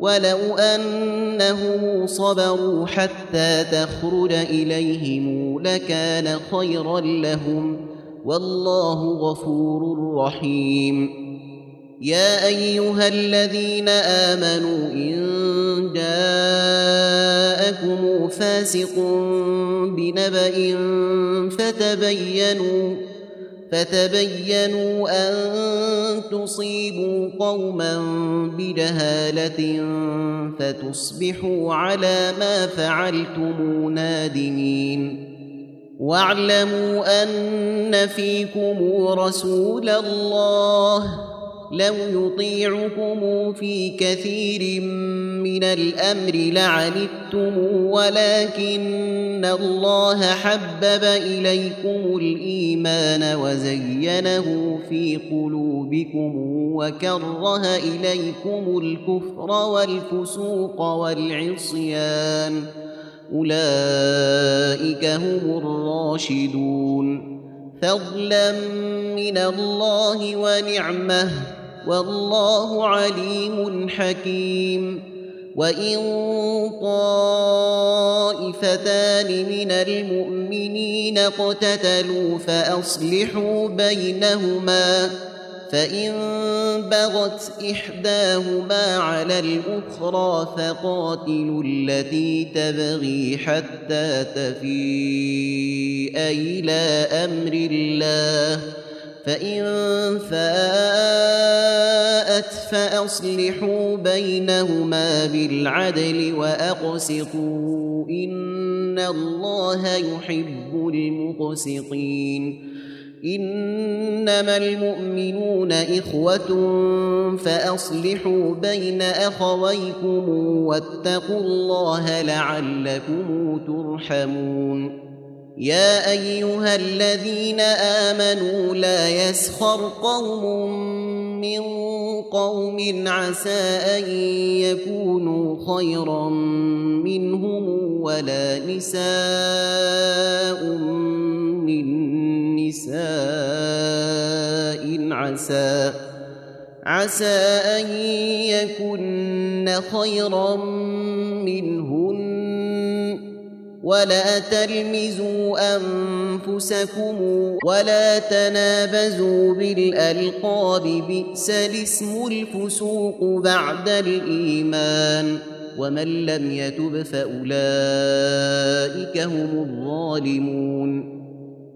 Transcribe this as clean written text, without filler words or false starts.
ولو أنهم صبروا حتى تخرج إليهم لكان خيرا لهم والله غفور رحيم. يا أيها الذين آمنوا إن جاءكم فاسق بنبأ فتبينوا أن تصيبوا قوما بجهالة فتصبحوا على ما فعلتم نادمين. واعلموا أن فيكم رسول الله لو يطيعكم في كثير من الأمر لعنتم ولكن الله حبب إليكم الإيمان وزينه في قلوبكم وكره إليكم الكفر والفسوق والعصيان أولئك هم الراشدون فضلا من الله ونعمه والله عليم حكيم. وإن طائفتان من المؤمنين اقتتلوا فأصلحوا بينهما فإن بغت إحداهما على الأخرى فقاتلوا التي تبغي حتى تفيء إلى أمر الله فإن فاءت فأصلحوا بينهما بالعدل وأقسطوا إن الله يحب المقسطين. إنما المؤمنون إخوة فأصلحوا بين أخويكم واتقوا الله لعلكم ترحمون. يا أيها الذين آمنوا لا يسخر قوم من قوم عسى أن يكونوا خيرا منهم ولا نساء من نساء عسى أن يكن خيرا منهن ولا تلمزوا أنفسكم ولا تنابزوا بالألقاب بئس الاسم الفسوق بعد الإيمان ومن لم يتب فأولئك هم الظالمون.